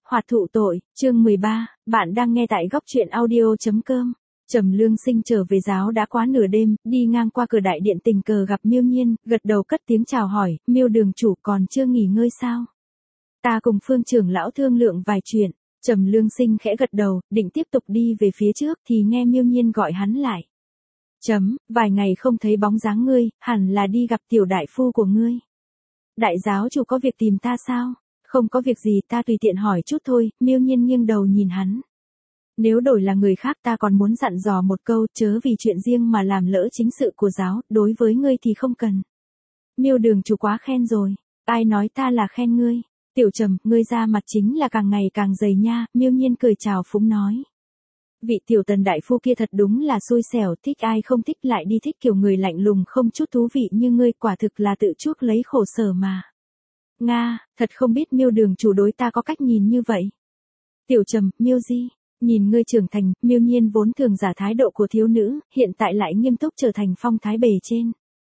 Hoạt thụ tội, chương 13, bạn đang nghe tại góc truyện audio.com. Trầm Lương Sinh trở về giáo đã quá nửa đêm, đi ngang qua cửa đại điện tình cờ gặp Miêu Nhiên, gật đầu cất tiếng chào hỏi, Miêu đường chủ còn chưa nghỉ ngơi sao? Ta cùng Phương trưởng lão thương lượng vài chuyện. Trầm Lương Sinh khẽ gật đầu, định tiếp tục đi về phía trước thì nghe Miêu Nhiên gọi hắn lại. Vài ngày không thấy bóng dáng ngươi, hẳn là đi gặp tiểu đại phu của ngươi. Đại giáo chủ có việc tìm ta sao? Không có việc gì, ta tùy tiện hỏi chút thôi. Miêu Nhiên nghiêng đầu nhìn hắn. Nếu đổi là người khác ta còn muốn dặn dò một câu, chớ vì chuyện riêng mà làm lỡ chính sự của giáo, đối với ngươi thì không cần. Miêu đường chủ quá khen rồi, ai nói ta là khen ngươi? Tiểu Trầm, ngươi ra mặt chính là càng ngày càng dày nha. Miêu Nhiên cười chào phúng nói. Vị tiểu Tần đại phu kia thật đúng là xui xẻo, thích ai không thích lại đi thích kiểu người lạnh lùng không chút thú vị như ngươi, quả thực là tự chuốc lấy khổ sở mà. Nga, thật không biết Miêu đường chủ đối ta có cách nhìn như vậy. Tiểu Trầm, Miêu Di, nhìn ngươi trưởng thành. Miêu Nhiên vốn thường giả thái độ của thiếu nữ, hiện tại lại nghiêm túc trở thành phong thái bề trên.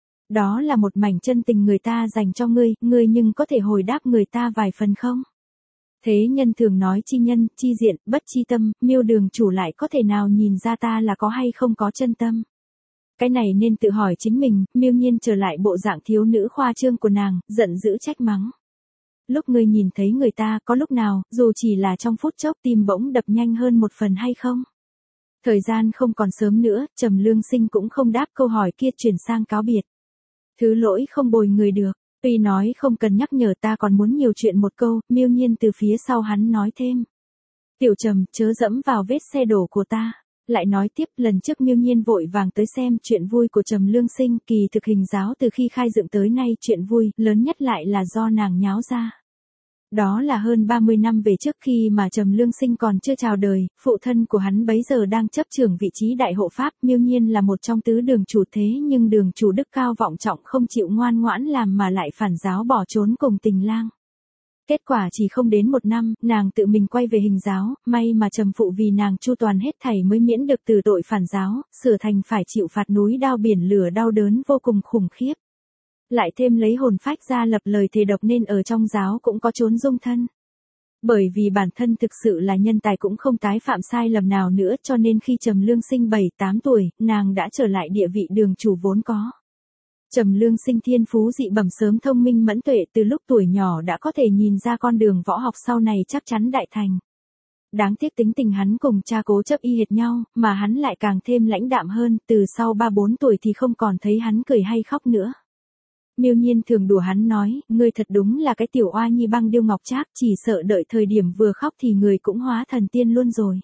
Đó là một mảnh chân tình người ta dành cho ngươi, ngươi nhưng có thể hồi đáp người ta vài phần không? Thế nhân thường nói chi nhân, chi diện, bất chi tâm, Miêu đường chủ lại có thể nào nhìn ra ta là có hay không có chân tâm? Cái này nên tự hỏi chính mình. Miêu Nhiên trở lại bộ dạng thiếu nữ khoa trương của nàng, giận dữ trách mắng. Lúc ngươi nhìn thấy người ta có lúc nào, dù chỉ là trong phút chốc tim bỗng đập nhanh hơn một phần hay không? Thời gian không còn sớm nữa, Trầm Lương Sinh cũng không đáp câu hỏi kia, chuyển sang cáo biệt. Thứ lỗi không bồi người được, tuy nói không cần nhắc nhở ta còn muốn nhiều chuyện một câu. Miêu Nhiên từ phía sau hắn nói thêm. Tiểu Trầm, chớ dẫm vào vết xe đổ của ta. Lại nói tiếp, lần trước Miêu Nhiên vội vàng tới xem chuyện vui của Trầm Lương Sinh, kỳ thực hình giáo từ khi khai dựng tới nay chuyện vui lớn nhất lại là do nàng nháo ra. Đó là hơn 30 năm về trước, khi mà Trầm Lương Sinh còn chưa chào đời, phụ thân của hắn bấy giờ đang chấp trưởng vị trí đại hộ pháp. Miêu Nhiên là một trong tứ đường chủ, thế nhưng đường chủ đức cao vọng trọng không chịu ngoan ngoãn làm mà lại phản giáo bỏ trốn cùng Tình Lang. Kết quả chỉ không đến một năm, nàng tự mình quay về hình giáo, may mà Trầm phụ vì nàng chu toàn hết thảy mới miễn được từ tội phản giáo, sửa thành phải chịu phạt núi đao biển lửa đau đớn vô cùng khủng khiếp. Lại thêm lấy hồn phách ra lập lời thề độc nên ở trong giáo cũng có trốn dung thân. Bởi vì bản thân thực sự là nhân tài cũng không tái phạm sai lầm nào nữa, cho nên khi Trầm Lương Sinh 7-8 tuổi, nàng đã trở lại địa vị đường chủ vốn có. Trầm Lương Sinh thiên phú dị bẩm, sớm thông minh mẫn tuệ, từ lúc tuổi nhỏ đã có thể nhìn ra con đường võ học sau này chắc chắn đại thành. Đáng tiếc tính tình hắn cùng cha cố chấp y hệt nhau, mà hắn lại càng thêm lãnh đạm hơn, từ sau 3-4 tuổi thì không còn thấy hắn cười hay khóc nữa. Miêu Nhiên thường đùa hắn nói, ngươi thật đúng là cái tiểu oa nhi băng điêu ngọc trác, chỉ sợ đợi thời điểm vừa khóc thì người cũng hóa thần tiên luôn rồi.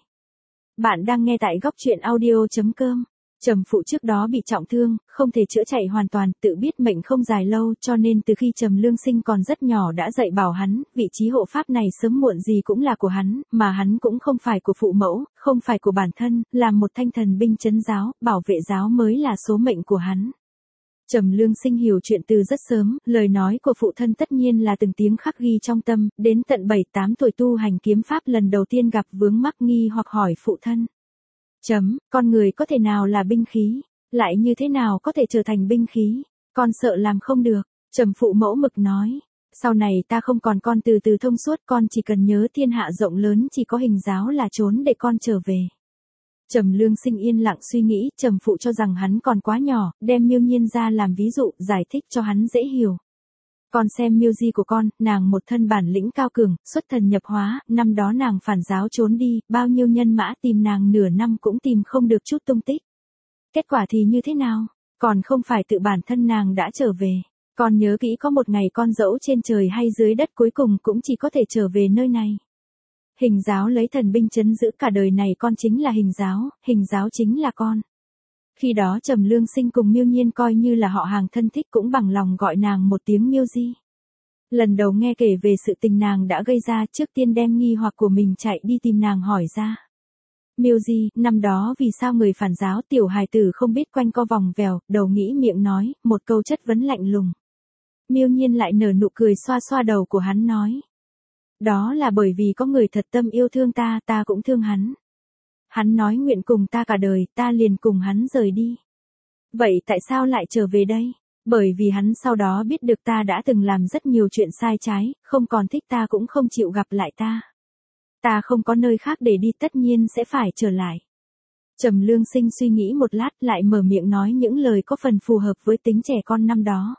Bạn đang nghe tại góc truyện audio.com. Trầm phụ trước đó bị trọng thương, không thể chữa chạy hoàn toàn, tự biết mệnh không dài lâu, cho nên từ khi Trầm Lương Sinh còn rất nhỏ đã dạy bảo hắn, vị trí hộ pháp này sớm muộn gì cũng là của hắn, mà hắn cũng không phải của phụ mẫu, không phải của bản thân, làm một thanh thần binh trấn giáo, bảo vệ giáo mới là số mệnh của hắn. Trầm Lương Sinh hiểu chuyện từ rất sớm, lời nói của phụ thân tất nhiên là từng tiếng khắc ghi trong tâm, đến tận 7-8 tuổi tu hành kiếm pháp lần đầu tiên gặp vướng mắc nghi hoặc hỏi phụ thân. Con người có thể nào là binh khí, lại như thế nào có thể trở thành binh khí, con sợ làm không được. Trầm phụ mẫu mực nói, sau này ta không còn con từ từ thông suốt, con chỉ cần nhớ thiên hạ rộng lớn, chỉ có hình giáo là trốn để con trở về. Trầm Lương Sinh yên lặng suy nghĩ, Trầm phụ cho rằng hắn còn quá nhỏ, đem Miêu Nhiên ra làm ví dụ, giải thích cho hắn dễ hiểu. Con xem Miêu Di của con, nàng một thân bản lĩnh cao cường, xuất thần nhập hóa, năm đó nàng phản giáo trốn đi, bao nhiêu nhân mã tìm nàng nửa năm cũng tìm không được chút tung tích. Kết quả thì như thế nào? Còn không phải tự bản thân nàng đã trở về. Con nhớ kỹ, có một ngày con dẫu trên trời hay dưới đất cuối cùng cũng chỉ có thể trở về nơi này. Hình giáo lấy thần binh trấn giữ cả đời này, con chính là hình giáo chính là con. Khi đó Trầm Lương Sinh cùng Miêu Nhiên coi như là họ hàng thân thích, cũng bằng lòng gọi nàng một tiếng Miêu Di. Lần đầu nghe kể về sự tình nàng đã gây ra, trước tiên đem nghi hoặc của mình chạy đi tìm nàng hỏi ra. Miêu Di, năm đó vì sao người phản giáo? Tiểu hài tử không biết quanh co vòng vèo, đầu nghĩ miệng nói, một câu chất vấn lạnh lùng. Miêu Nhiên lại nở nụ cười xoa xoa đầu của hắn nói. Đó là bởi vì có người thật tâm yêu thương ta, ta cũng thương hắn. Hắn nói nguyện cùng ta cả đời, ta liền cùng hắn rời đi. Vậy tại sao lại trở về đây? Bởi vì hắn sau đó biết được ta đã từng làm rất nhiều chuyện sai trái, không còn thích ta cũng không chịu gặp lại ta. Ta không có nơi khác để đi, tất nhiên sẽ phải trở lại. Trầm Lương Sinh suy nghĩ một lát lại mở miệng nói những lời có phần phù hợp với tính trẻ con năm đó.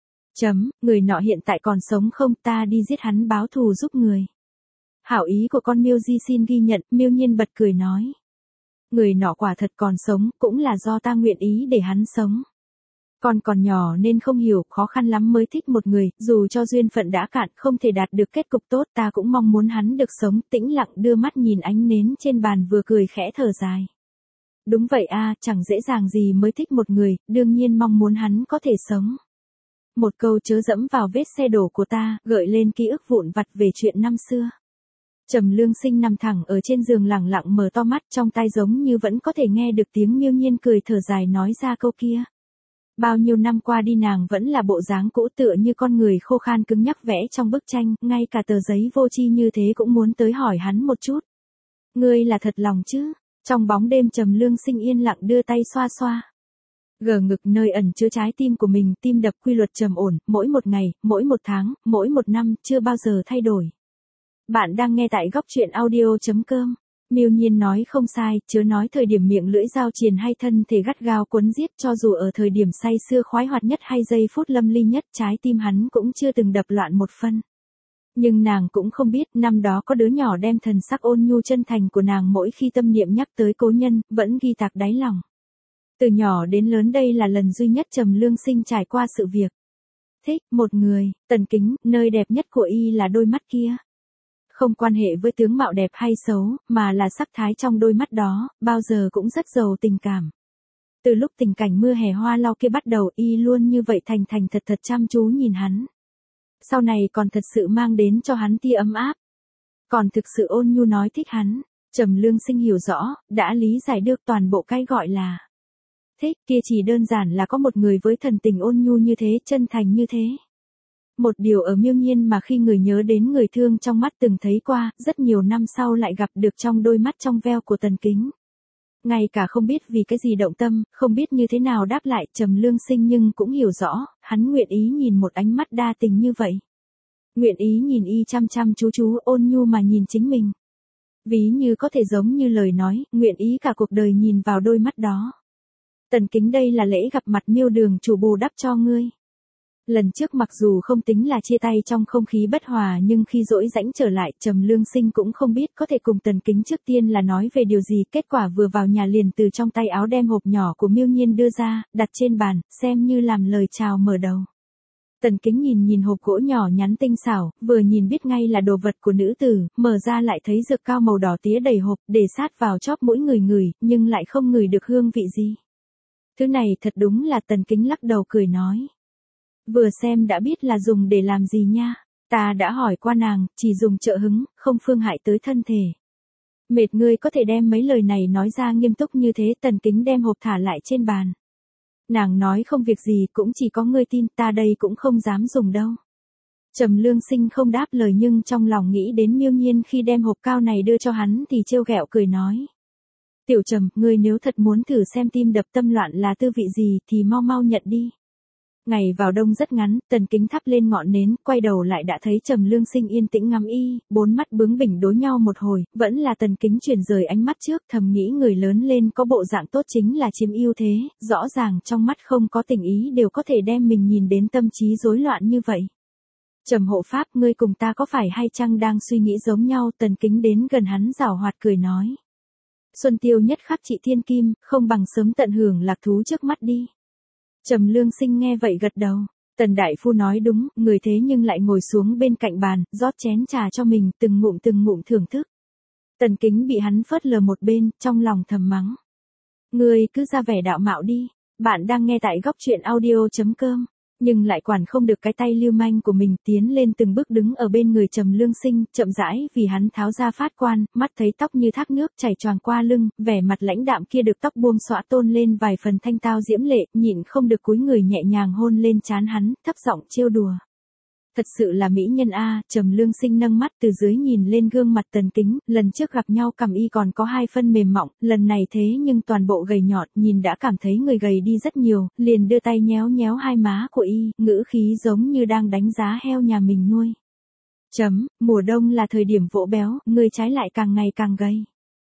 Người nọ hiện tại còn sống không, ta đi giết hắn báo thù giúp người. Hảo ý của con Miêu Di xin ghi nhận, Miêu Nhiên bật cười nói. Người nọ quả thật còn sống, cũng là do ta nguyện ý để hắn sống. Con còn nhỏ nên không hiểu, khó khăn lắm mới thích một người, dù cho duyên phận đã cạn không thể đạt được kết cục tốt, ta cũng mong muốn hắn được sống. Tĩnh lặng đưa mắt nhìn ánh nến trên bàn vừa cười khẽ thở dài. Đúng vậy a, chẳng dễ dàng gì mới thích một người, đương nhiên mong muốn hắn có thể sống. Một câu chớ dẫm vào vết xe đổ của ta, gợi lên ký ức vụn vặt về chuyện năm xưa. Trầm Lương Sinh nằm thẳng ở trên giường lẳng lặng mở to mắt, trong tai giống như vẫn có thể nghe được tiếng Miêu Nhiên cười thở dài nói ra câu kia. Bao nhiêu năm qua đi nàng vẫn là bộ dáng cũ, tựa như con người khô khan cứng nhắc vẽ trong bức tranh, ngay cả tờ giấy vô tri như thế cũng muốn tới hỏi hắn một chút. Ngươi là thật lòng chứ? Trong bóng đêm Trầm Lương Sinh yên lặng đưa tay xoa xoa. Gờ ngực nơi ẩn chứa trái tim của mình, tim đập quy luật trầm ổn, mỗi một ngày, mỗi một tháng, mỗi một năm, chưa bao giờ thay đổi. Bạn đang nghe tại góc truyện audio.com. Miêu Nhiên nói không sai, chớ nói thời điểm miệng lưỡi dao triền hay thân thể gắt gao quấn giết, cho dù ở thời điểm say sưa khoái hoạt nhất hay giây phút lâm ly nhất, trái tim hắn cũng chưa từng đập loạn một phân. Nhưng nàng cũng không biết, năm đó có đứa nhỏ đem thần sắc ôn nhu chân thành của nàng mỗi khi tâm niệm nhắc tới cố nhân, vẫn ghi tạc đáy lòng. Từ nhỏ đến lớn đây là lần duy nhất Trầm Lương Sinh trải qua sự việc thích một người. Tần Kính, nơi đẹp nhất của y là đôi mắt kia. Không quan hệ với tướng mạo đẹp hay xấu, mà là sắc thái trong đôi mắt đó, bao giờ cũng rất giàu tình cảm. Từ lúc tình cảnh mưa hè hoa lau kia bắt đầu, y luôn như vậy thành thành thật thật chăm chú nhìn hắn. Sau này còn thật sự mang đến cho hắn tia ấm áp. Còn thực sự ôn nhu nói thích hắn. Trầm Lương Sinh hiểu rõ, đã lý giải được toàn bộ cái gọi là thích kia chỉ đơn giản là có một người với thần tình ôn nhu như thế, chân thành như thế. Một điều ở Miêu Nhiên mà khi người nhớ đến người thương trong mắt từng thấy qua, rất nhiều năm sau lại gặp được trong đôi mắt trong veo của Tần Kính. Ngay cả không biết vì cái gì động tâm, không biết như thế nào đáp lại Trầm Lương Sinh nhưng cũng hiểu rõ, hắn nguyện ý nhìn một ánh mắt đa tình như vậy. Nguyện ý nhìn y chăm chăm chú chú ôn nhu mà nhìn chính mình. Ví như có thể giống như lời nói, nguyện ý cả cuộc đời nhìn vào đôi mắt đó. Tần Kính, đây là lễ gặp mặt Miêu đường chủ bù đắp cho ngươi. Lần trước mặc dù không tính là chia tay trong không khí bất hòa nhưng khi dỗi rãnh trở lại, Trầm Lương Sinh cũng không biết có thể cùng Tần Kính trước tiên là nói về điều gì, kết quả vừa vào nhà liền từ trong tay áo đem hộp nhỏ của Miêu Nhiên đưa ra, đặt trên bàn, xem như làm lời chào mở đầu. Tần Kính nhìn hộp gỗ nhỏ nhắn tinh xảo, vừa nhìn biết ngay là đồ vật của nữ tử, mở ra lại thấy dược cao màu đỏ tía đầy hộp, để sát vào chóp mũi ngửi, nhưng lại không ngửi được hương vị gì. Thứ này thật đúng là. Tần Kính lắc đầu cười nói. Vừa xem đã biết là dùng để làm gì nha. Ta đã hỏi qua nàng, chỉ dùng trợ hứng, không phương hại tới thân thể. Mệt ngươi có thể đem mấy lời này nói ra nghiêm túc như thế. Tần Kính đem hộp thả lại trên bàn. Nàng nói không việc gì, cũng chỉ có ngươi tin, ta đây cũng không dám dùng đâu. Trầm Lương Sinh không đáp lời nhưng trong lòng nghĩ đến Miêu Nhiên khi đem hộp cao này đưa cho hắn thì trêu ghẹo cười nói. Tiểu Trầm, ngươi nếu thật muốn thử xem tim đập tâm loạn là tư vị gì thì mau mau nhận đi. Ngày vào đông rất ngắn, Tần Kính thắp lên ngọn nến, quay đầu lại đã thấy Trầm Lương Sinh yên tĩnh ngắm y, bốn mắt bướng bỉnh đối nhau một hồi, vẫn là Tần Kính chuyển rời ánh mắt trước, thầm nghĩ người lớn lên có bộ dạng tốt chính là chiếm ưu thế, rõ ràng trong mắt không có tình ý đều có thể đem mình nhìn đến tâm trí rối loạn như vậy. Trầm hộ pháp, ngươi cùng ta có phải hay chăng đang suy nghĩ giống nhau? Tần Kính đến gần hắn giảo hoạt cười nói. Xuân tiêu nhất khắc trị thiên kim, không bằng sớm tận hưởng lạc thú trước mắt đi. Trầm Lương Sinh nghe vậy gật đầu. Tần đại phu nói đúng, người thế nhưng lại ngồi xuống bên cạnh bàn, rót chén trà cho mình, từng ngụm thưởng thức. Tần Kính bị hắn phớt lờ một bên, trong lòng thầm mắng. Ngươi cứ ra vẻ đạo mạo đi. Bạn đang nghe tại góc truyện audio.com. Nhưng lại quản không được cái tay lưu manh của mình, tiến lên từng bước đứng ở bên người Trầm Lương Sinh, chậm rãi vì hắn tháo ra phát quan, mắt thấy tóc như thác nước chảy choàng qua lưng, vẻ mặt lãnh đạm kia được tóc buông xõa tôn lên vài phần thanh tao diễm lệ, nhịn không được cúi người nhẹ nhàng hôn lên trán hắn, thấp giọng trêu đùa. Thật sự là mỹ nhân a. Trầm Lương Sinh nâng mắt từ dưới nhìn lên gương mặt Tần Kính, lần trước gặp nhau cằm y còn có hai phân mềm mọng, lần này thế nhưng toàn bộ gầy nhọt, nhìn đã cảm thấy người gầy đi rất nhiều, liền đưa tay nhéo nhéo hai má của y, ngữ khí giống như đang đánh giá heo nhà mình nuôi. Mùa đông là thời điểm vỗ béo, ngươi trái lại càng ngày càng gầy.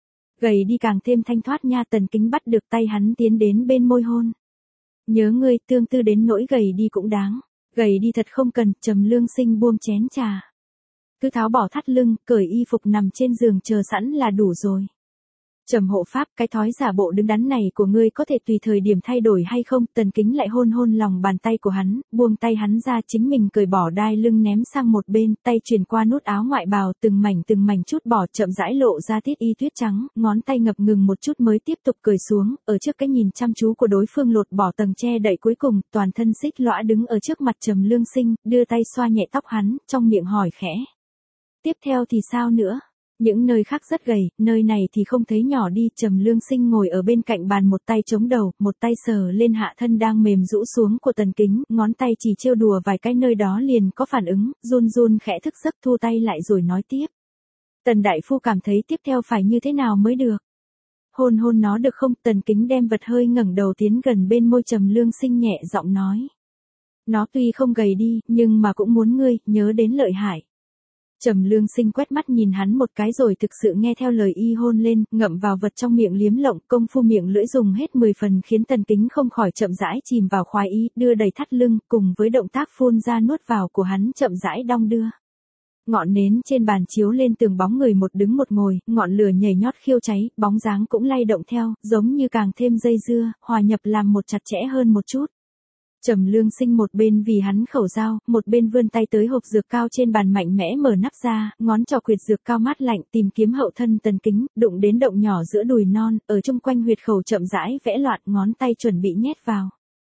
Gầy đi càng thêm thanh thoát nha. Tần Kính bắt được tay hắn tiến đến bên môi hôn. Nhớ ngươi, tương tư đến nỗi gầy đi cũng đáng. Gầy đi thật không cần. Trầm Lương Sinh buông chén trà. Cứ tháo bỏ thắt lưng, cởi y phục nằm trên giường chờ sẵn là đủ rồi. Trầm hộ pháp, cái thói giả bộ đứng đắn này của ngươi có thể tùy thời điểm thay đổi hay không? Tần Kính lại hôn hôn lòng bàn tay của hắn, buông tay hắn ra, chính mình cởi bỏ đai lưng ném sang một bên, tay truyền qua nút áo ngoại bào, từng mảnh chút bỏ, chậm rãi lộ ra tiết y tuyết trắng, ngón tay ngập ngừng một chút mới tiếp tục cởi xuống, ở trước cái nhìn chăm chú của đối phương lột bỏ tầng che đậy cuối cùng, toàn thân xích lõa đứng ở trước mặt Trầm Lương Sinh, đưa tay xoa nhẹ tóc hắn, trong miệng hỏi khẽ. Tiếp theo thì sao nữa? Những nơi khác rất gầy, nơi này thì không thấy nhỏ đi. Trầm Lương Sinh ngồi ở bên cạnh bàn, một tay chống đầu, một tay sờ lên hạ thân đang mềm rũ xuống của Tần Kính, ngón tay chỉ trêu đùa vài cái nơi đó liền có phản ứng, run run khẽ thức giấc, thu tay lại rồi nói tiếp. Tần đại phu cảm thấy tiếp theo phải như thế nào mới được? Hôn hôn nó được không? Tần Kính đem vật hơi ngẩng đầu tiến gần bên môi Trầm Lương Sinh, nhẹ giọng nói. Nó tuy không gầy đi, nhưng mà cũng muốn ngươi, nhớ đến lợi hại. Trầm Lương Sinh quét mắt nhìn hắn một cái rồi thực sự nghe theo lời y hôn lên, ngậm vào vật trong miệng liếm lộng, công phu miệng lưỡi dùng hết 10 phần khiến Tần Kính không khỏi chậm rãi chìm vào khoái ý, đưa đầy thắt lưng, cùng với động tác phun ra nuốt vào của hắn chậm rãi đong đưa. Ngọn nến trên bàn chiếu lên tường bóng người một đứng một ngồi, ngọn lửa nhảy nhót khiêu cháy, bóng dáng cũng lay động theo, giống như càng thêm dây dưa, hòa nhập làm một chặt chẽ hơn một chút. Trầm Lương Sinh một bên vì hắn khẩu dao, một bên vươn tay tới hộp dược cao trên bàn mạnh mẽ mở nắp ra, ngón trỏ quyệt dược cao mát lạnh tìm kiếm hậu thân Tần Kính, đụng đến động nhỏ giữa đùi non, ở chung quanh huyệt khẩu chậm rãi vẽ loạn, ngón tay chuẩn bị nhét vào.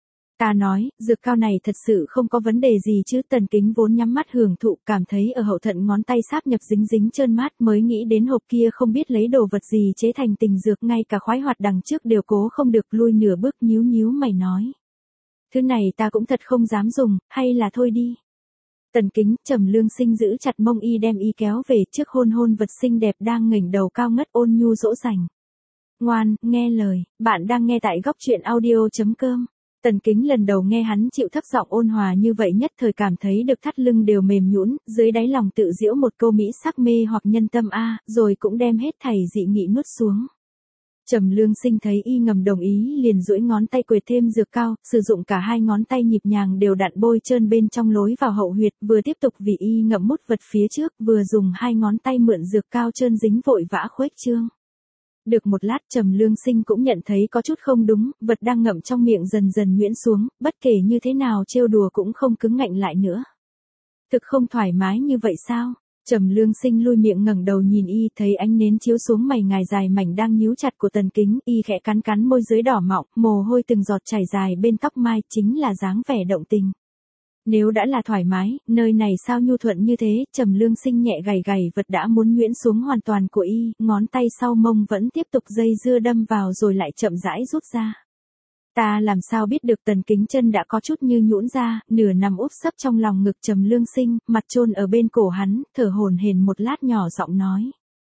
Ta nói, dược cao này thật sự không có vấn đề gì chứ? Tần Kính vốn nhắm mắt hưởng thụ, cảm thấy ở hậu thận ngón tay sáp nhập dính dính trơn mát, mới nghĩ đến hộp kia không biết lấy đồ vật gì chế thành tình dược, ngay cả khoái hoạt đằng trước đều cố không được, lui nửa bước nhíu mày nói. Thứ này ta cũng thật không dám dùng, hay là thôi đi. Tần Kính. Trầm Lương Sinh giữ chặt mông y, đem y kéo về trước, hôn hôn vật xinh đẹp đang ngẩng đầu cao ngất, ôn nhu dỗ dành. Ngoan, nghe lời. Bạn đang nghe tại góc truyện audio.com. Tần Kính lần đầu nghe hắn chịu thấp giọng ôn hòa như vậy, nhất thời cảm thấy được thắt lưng đều mềm nhũn, dưới đáy lòng tự giễu một câu mỹ sắc mê hoặc nhân tâm a, rồi cũng đem hết thảy dị nghị nuốt xuống. Trầm Lương Sinh thấy y ngầm đồng ý, liền duỗi ngón tay quệt thêm dược cao, sử dụng cả hai ngón tay nhịp nhàng đều đặn bôi trơn bên trong lối vào hậu huyệt, vừa tiếp tục vì y ngậm mút vật phía trước, vừa dùng hai ngón tay mượn dược cao trơn dính vội vã khuếch trương. Được một lát Trầm Lương Sinh cũng nhận thấy có chút không đúng, vật đang ngậm trong miệng dần dần nhuyễn xuống, bất kể như thế nào trêu đùa cũng không cứng ngạnh lại nữa. Thực không thoải mái như vậy sao? Trầm Lương Sinh lui miệng ngẩng đầu nhìn y, thấy ánh nến chiếu xuống mày ngài dài mảnh đang nhíu chặt của Tần Kính, y khẽ cắn môi dưới đỏ mọng, mồ hôi từng giọt chảy dài bên tóc mai, chính là dáng vẻ động tình. Nếu đã là thoải mái, nơi này sao nhu thuận như thế? Trầm Lương Sinh nhẹ gảy vật đã muốn nhuyễn xuống hoàn toàn của y, ngón tay sau mông vẫn tiếp tục dây dưa đâm vào rồi lại chậm rãi rút ra. Ta làm sao biết được? Tần Kính chân đã có chút như nhũn ra, nửa nằm úp sấp trong lòng ngực Trầm Lương Sinh, mặt chôn ở bên cổ hắn, thở hổn hển một lát nhỏ giọng nói.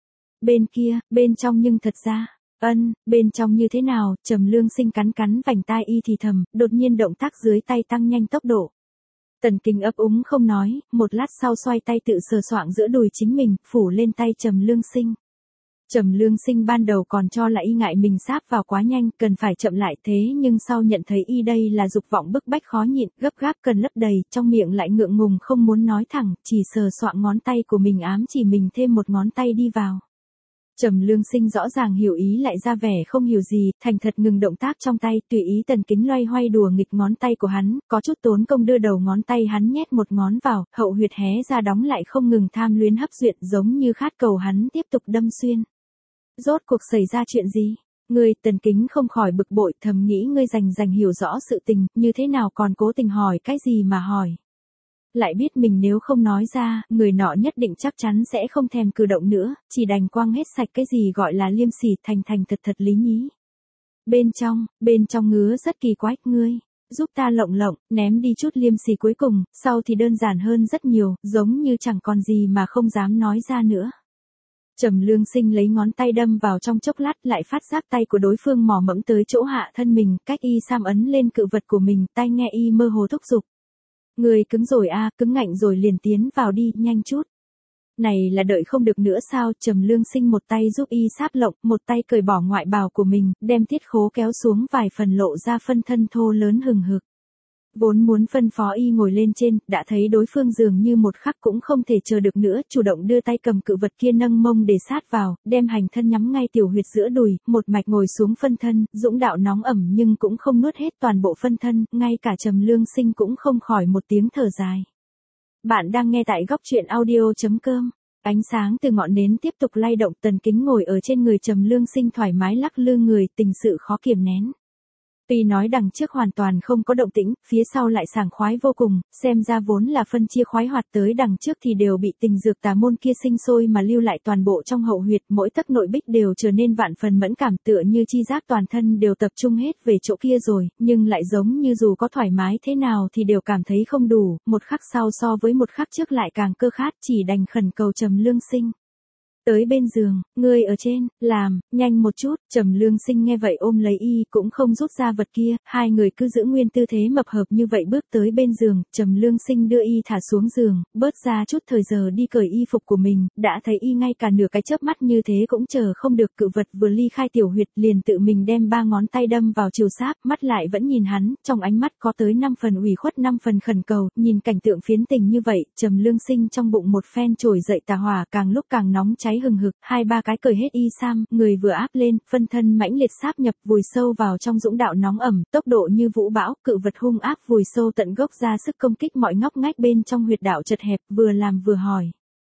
Bên kia, bên trong nhưng thật ra, bên trong như thế nào? Trầm Lương Sinh cắn vành tai y thì thầm, đột nhiên động tác dưới tay tăng nhanh tốc độ. Tần Kính ấp úng không nói, một lát sau xoay tay tự sờ soạng giữa đùi chính mình, phủ lên tay Trầm Lương Sinh. Trầm Lương Sinh ban đầu còn cho là y ngại mình sáp vào quá nhanh, cần phải chậm lại, thế nhưng sau nhận thấy y đây là dục vọng bức bách khó nhịn, gấp gáp cần lấp đầy, trong miệng lại ngượng ngùng không muốn nói thẳng, chỉ sờ soạng ngón tay của mình, ám chỉ mình thêm một ngón tay đi vào. Trầm Lương Sinh rõ ràng hiểu ý lại ra vẻ không hiểu gì, thành thật ngừng động tác trong tay, tùy ý Tần Kính loay hoay đùa nghịch ngón tay của hắn, có chút tốn công đưa đầu ngón tay hắn nhét một ngón vào, hậu huyệt hé ra đóng lại không ngừng tham luyến hấp duyệt, giống như khát cầu hắn tiếp tục đâm xuyên. Rốt cuộc xảy ra chuyện gì? Ngươi? Tần Kính không khỏi bực bội, thầm nghĩ ngươi rành hiểu rõ sự tình, như thế nào còn cố tình hỏi cái gì mà hỏi. Lại biết mình nếu không nói ra, người nọ nhất định chắc chắn sẽ không thèm cử động nữa, chỉ đành quăng hết sạch cái gì gọi là liêm sỉ, thành thật lý nhí. Bên trong ngứa rất kỳ quái, ngươi giúp ta lộng, ném đi chút liêm sỉ cuối cùng, sau thì đơn giản hơn rất nhiều, giống như chẳng còn gì mà không dám nói ra nữa. Trầm Lương Sinh lấy ngón tay đâm vào trong chốc lát, lại phát giác tay của đối phương mò mẫm tới chỗ hạ thân mình, cách y sam ấn lên cự vật của mình, tai nghe y mơ hồ thúc giục. Người cứng rồi a, cứng ngạnh rồi liền tiến vào đi, nhanh chút. Này là đợi không được nữa sao? Trầm Lương Sinh một tay giúp y sáp lộng, một tay cởi bỏ ngoại bào của mình, đem tiết khố kéo xuống vài phần lộ ra phân thân thô lớn hừng hực. Vốn muốn phân phó y ngồi lên trên, đã thấy đối phương dường như một khắc cũng không thể chờ được nữa, chủ động đưa tay cầm cự vật kia nâng mông để sát vào, đem hành thân nhắm ngay tiểu huyệt giữa đùi, một mạch ngồi xuống phân thân, dũng đạo nóng ẩm nhưng cũng không nuốt hết toàn bộ phân thân, ngay cả Trầm Lương Sinh cũng không khỏi một tiếng thở dài. Bạn đang nghe tại góc truyện audio.com. Ánh sáng từ ngọn nến tiếp tục lay động, Tần Kính ngồi ở trên người Trầm Lương Sinh thoải mái lắc lư người, tình sự khó kiềm nén. Tuy nói đằng trước hoàn toàn không có động tĩnh, phía sau lại sảng khoái vô cùng, xem ra vốn là phân chia khoái hoạt tới đằng trước thì đều bị tình dược tà môn kia sinh sôi mà lưu lại toàn bộ trong hậu huyệt, mỗi tấc nội bích đều trở nên vạn phần mẫn cảm, tựa như chi giác toàn thân đều tập trung hết về chỗ kia rồi, nhưng lại giống như dù có thoải mái thế nào thì đều cảm thấy không đủ, một khắc sau so với một khắc trước lại càng cơ khát, chỉ đành khẩn cầu Trầm Lương Sinh. Tới bên giường, ngươi ở trên, làm, nhanh một chút, Trầm Lương Sinh nghe vậy ôm lấy y, cũng không rút ra vật kia, hai người cứ giữ nguyên tư thế mập hợp như vậy bước tới bên giường, Trầm Lương Sinh đưa y thả xuống giường, bớt ra chút thời giờ đi cởi y phục của mình, đã thấy y ngay cả nửa cái chớp mắt như thế cũng chờ không được, cự vật vừa ly khai tiểu huyệt liền tự mình đem 3 ngón tay đâm vào chiều sáp, mắt lại vẫn nhìn hắn, trong ánh mắt có tới 5 phần ủy khuất 5 phần khẩn cầu, nhìn cảnh tượng phiến tình như vậy, Trầm Lương Sinh trong bụng một phen trồi dậy tà hỏa càng lúc càng nóng cháy hừng hực, 2-3 cái cởi hết y sam, người vừa áp lên, phân thân mãnh liệt sáp nhập vùi sâu vào trong dũng đạo nóng ẩm, tốc độ như vũ bão, cự vật hung ác vùi sâu tận gốc ra sức công kích mọi ngóc ngách bên trong huyệt đạo chật hẹp, vừa làm vừa hỏi.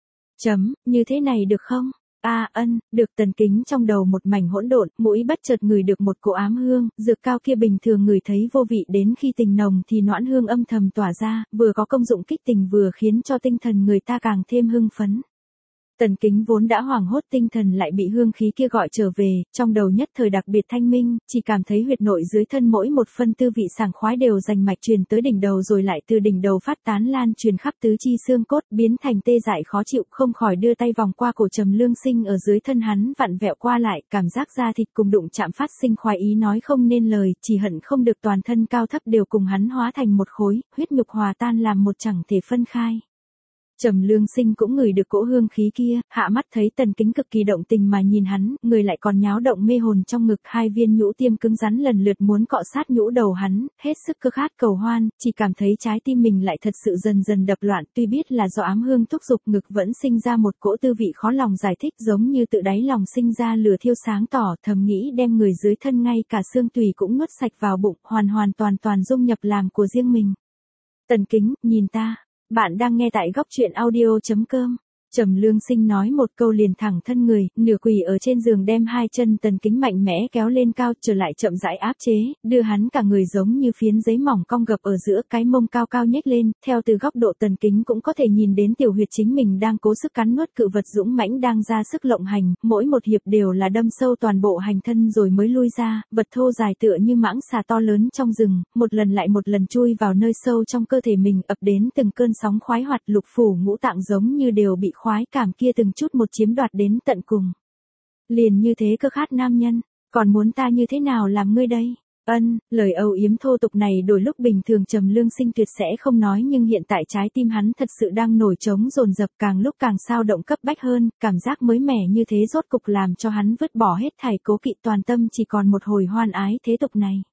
Như thế này được không? Được. Tần Kính trong đầu một mảnh hỗn độn, mũi bất chợt ngửi được một cỗ ám hương, dược cao kia bình thường ngửi thấy vô vị, đến khi tình nồng thì noãn hương âm thầm tỏa ra, vừa có công dụng kích tình vừa khiến cho tinh thần người ta càng thêm hưng phấn. Tần Kính vốn đã hoảng hốt, tinh thần lại bị hương khí kia gọi trở về, trong đầu nhất thời đặc biệt thanh minh, chỉ cảm thấy huyệt nội dưới thân mỗi một phân tư vị sảng khoái đều rành mạch truyền tới đỉnh đầu rồi lại từ đỉnh đầu phát tán lan truyền khắp tứ chi xương cốt, biến thành tê dại khó chịu, không khỏi đưa tay vòng qua cổ Trầm Lương Sinh ở dưới thân hắn vặn vẹo qua lại, cảm giác da thịt cùng đụng chạm phát sinh khoái ý nói không nên lời, chỉ hận không được toàn thân cao thấp đều cùng hắn hóa thành một khối, huyết nhục hòa tan làm một chẳng thể phân khai. Trầm Lương Sinh cũng ngửi được cỗ hương khí kia, hạ mắt thấy Tần Kính cực kỳ động tình mà nhìn hắn, người lại còn nháo động mê hồn trong ngực, 2 viên nhũ tiêm cứng rắn lần lượt muốn cọ sát nhũ đầu hắn, hết sức cơ khát cầu hoan, chỉ cảm thấy trái tim mình lại thật sự dần dần đập loạn, tuy biết là do ám hương thúc giục, ngực vẫn sinh ra một cỗ tư vị khó lòng giải thích, giống như tự đáy lòng sinh ra lửa thiêu sáng tỏ, thầm nghĩ đem người dưới thân ngay cả xương tùy cũng nuốt sạch vào bụng, hoàn toàn dung nhập làm của riêng mình. Tần Kính, nhìn ta. Bạn đang nghe tại góc truyện audio.com. Trầm Lương Sinh nói một câu liền thẳng thân người, nửa quỳ ở trên giường đem 2 chân Tần Kính mạnh mẽ kéo lên cao, trở lại chậm rãi áp chế, đưa hắn cả người giống như phiến giấy mỏng cong gập ở giữa, cái mông cao cao nhếch lên, theo từ góc độ Tần Kính cũng có thể nhìn đến tiểu huyệt chính mình đang cố sức cắn nuốt, cự vật dũng mãnh đang ra sức lộng hành, mỗi một hiệp đều là đâm sâu toàn bộ hành thân rồi mới lui ra, vật thô dài tựa như mãng xà to lớn trong rừng, một lần lại một lần chui vào nơi sâu trong cơ thể mình, ập đến từng cơn sóng khoái hoạt, lục phủ ngũ tạng giống như đều bị khoái cảm kia từng chút một chiếm đoạt đến tận cùng. Liền như thế cơ khát nam nhân, còn muốn ta như thế nào làm ngươi đây? Lời âu yếm thô tục này đổi lúc bình thường Trầm Lương Sinh tuyệt sẽ không nói, nhưng hiện tại trái tim hắn thật sự đang nổi trống dồn dập, càng lúc càng sao động cấp bách hơn, cảm giác mới mẻ như thế rốt cục làm cho hắn vứt bỏ hết thảy cố kỵ, toàn tâm chỉ còn một hồi hoan ái thế tục này.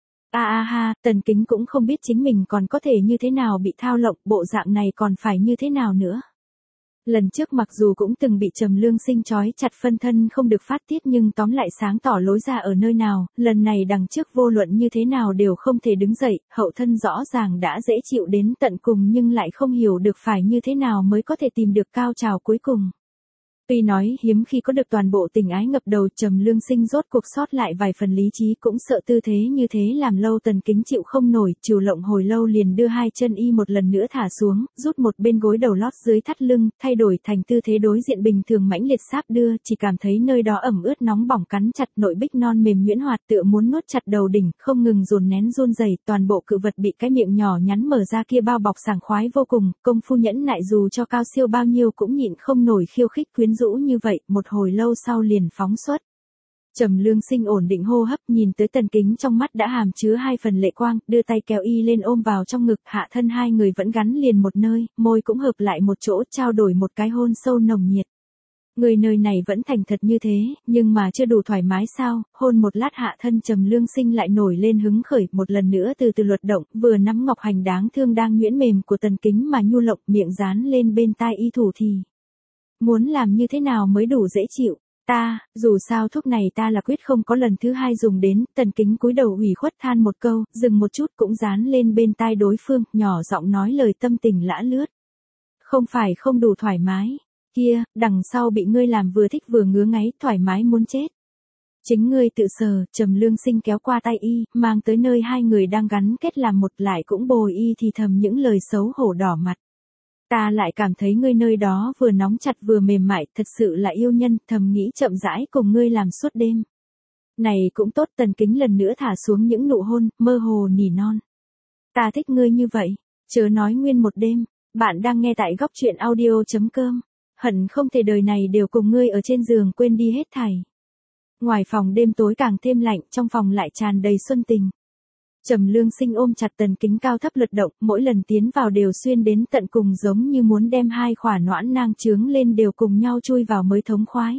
Tần Kính cũng không biết chính mình còn có thể như thế nào bị thao lộng, bộ dạng này còn phải như thế nào nữa. Lần trước mặc dù cũng từng bị Trầm Lương Sinh trói chặt phân thân không được phát tiết, nhưng tóm lại sáng tỏ lối ra ở nơi nào, lần này đằng trước vô luận như thế nào đều không thể đứng dậy, hậu thân rõ ràng đã dễ chịu đến tận cùng nhưng lại không hiểu được phải như thế nào mới có thể tìm được cao trào cuối cùng. Tuy nói hiếm khi có được toàn bộ tình ái ngập đầu, Trầm Lương Sinh rốt cuộc sót lại vài phần lý trí, cũng sợ tư thế như thế làm lâu Tần Kính chịu không nổi, trừ lộng hồi lâu liền đưa 2 chân y một lần nữa thả xuống, rút một bên gối đầu lót dưới thắt lưng, thay đổi thành tư thế đối diện bình thường mãnh liệt sáp đưa, chỉ cảm thấy nơi đó ẩm ướt nóng bỏng cắn chặt, nội bích non mềm nhuyễn hoạt tựa muốn nuốt chặt đầu đỉnh, không ngừng dồn nén run rẩy, toàn bộ cự vật bị cái miệng nhỏ nhắn mở ra kia bao bọc sảng khoái vô cùng, công phu nhẫn nại dù cho cao siêu bao nhiêu cũng nhịn không nổi khiêu khích quyến rũ như vậy, một hồi lâu sau liền phóng xuất. Trầm Lương Sinh ổn định hô hấp, nhìn tới Tần Kính trong mắt đã hàm chứa 2 phần lệ quang, đưa tay kéo y lên ôm vào trong ngực, hạ thân hai người vẫn gắn liền một nơi, môi cũng hợp lại một chỗ, trao đổi một cái hôn sâu nồng nhiệt. Người nơi này vẫn thành thật như thế, nhưng mà chưa đủ thoải mái sao? Hôn một lát hạ thân Trầm Lương Sinh lại nổi lên hứng khởi, một lần nữa từ từ luật động, vừa nắm ngọc hành đáng thương đang nhuyễn mềm của Tần Kính mà nhu lộng, miệng dán lên bên tai y thủ thì. Muốn làm như thế nào mới đủ dễ chịu? Dù sao thuốc này ta là quyết không có lần thứ hai dùng đến. Tần Kính cúi đầu ủy khuất than một câu, dừng một chút cũng dán lên bên tai đối phương, nhỏ giọng nói lời tâm tình lã lướt. Không phải không đủ thoải mái. Kia, đằng sau bị ngươi làm vừa thích vừa ngứa ngáy, thoải mái muốn chết. Chính ngươi tự sờ. Trầm Lương Sinh kéo qua tay y, mang tới nơi hai người đang gắn kết làm một, lại cũng bồi y thì thầm những lời xấu hổ đỏ mặt. Ta lại cảm thấy ngươi nơi đó vừa nóng chặt vừa mềm mại, thật sự là yêu nhân, thầm nghĩ chậm rãi cùng ngươi làm suốt đêm. Này cũng tốt. Tần Kính lần nữa thả xuống những nụ hôn, mơ hồ nỉ non. Ta thích ngươi như vậy, chớ nói nguyên một đêm. Bạn đang nghe tại góc truyện audio.com. Hận không thể đời này đều cùng ngươi ở trên giường quên đi hết thảy. Ngoài phòng đêm tối càng thêm lạnh, trong phòng lại tràn đầy xuân tình. Trầm Lương Sinh ôm chặt Tần Kính cao thấp lật động, mỗi lần tiến vào đều xuyên đến tận cùng, giống như muốn đem hai khỏa noãn nang trướng lên đều cùng nhau chui vào mới thống khoái.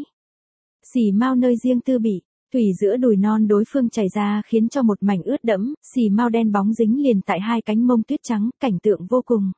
Xì mao nơi riêng tư bị, thủy giữa đùi non đối phương chảy ra khiến cho một mảnh ướt đẫm, xì mao đen bóng dính liền tại hai cánh mông tuyết trắng, cảnh tượng vô cùng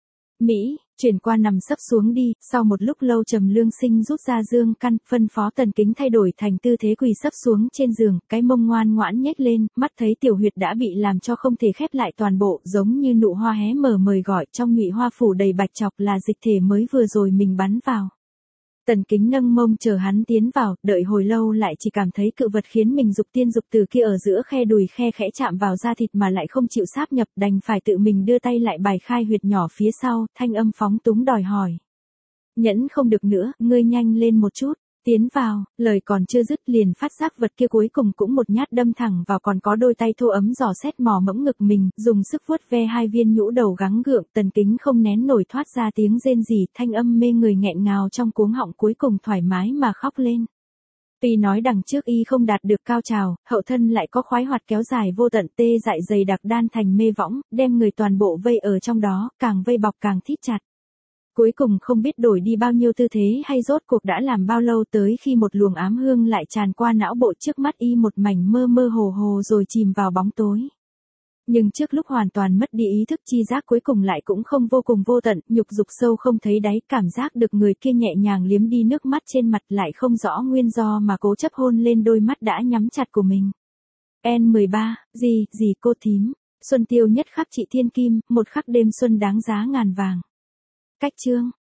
mỹ. Chuyển qua nằm sấp xuống đi. Sau một lúc lâu Trầm Lương Sinh rút ra dương căn, phân phó Tần Kính thay đổi thành tư thế quỳ sấp xuống trên giường, cái mông ngoan ngoãn nhếch lên, mắt thấy tiểu huyệt đã bị làm cho không thể khép lại toàn bộ, giống như nụ hoa hé mở mời gọi, trong nhụy hoa phủ đầy bạch chọc là dịch thể mới vừa rồi mình bắn vào. Tần Kính nâng mông chờ hắn tiến vào, đợi hồi lâu lại chỉ cảm thấy cự vật khiến mình dục tiên dục từ kia ở giữa khe đùi khe khẽ chạm vào da thịt mà lại không chịu sáp nhập, đành phải tự mình đưa tay lại bài khai huyệt nhỏ phía sau, thanh âm phóng túng đòi hỏi. Nhẫn không được nữa, ngươi nhanh lên một chút. Tiến vào, lời còn chưa dứt liền phát giác vật kia cuối cùng cũng một nhát đâm thẳng vào, còn có đôi tay thô ấm dò xét mò mẫm ngực mình, dùng sức vuốt ve hai viên nhũ đầu gắng gượng. Tần Kính không nén nổi thoát ra tiếng rên rỉ, thanh âm mê người nghẹn ngào trong cuống họng cuối cùng thoải mái mà khóc lên. Tuy nói đằng trước y không đạt được cao trào, hậu thân lại có khoái hoạt kéo dài vô tận, tê dại dày đặc đan thành mê võng, đem người toàn bộ vây ở trong đó, càng vây bọc càng thít chặt. Cuối cùng không biết đổi đi bao nhiêu tư thế hay rốt cuộc đã làm bao lâu, tới khi một luồng ám hương lại tràn qua não bộ, trước mắt y một mảnh mơ mơ hồ hồ rồi chìm vào bóng tối. Nhưng trước lúc hoàn toàn mất đi ý thức, chi giác cuối cùng lại cũng không vô cùng vô tận, nhục dục sâu không thấy đáy, cảm giác được người kia nhẹ nhàng liếm đi nước mắt trên mặt, lại không rõ nguyên do mà cố chấp hôn lên đôi mắt đã nhắm chặt của mình. N13, gì cô thím, xuân tiêu nhất khắc chị thiên kim, một khắc đêm xuân đáng giá ngàn vàng. Cách chương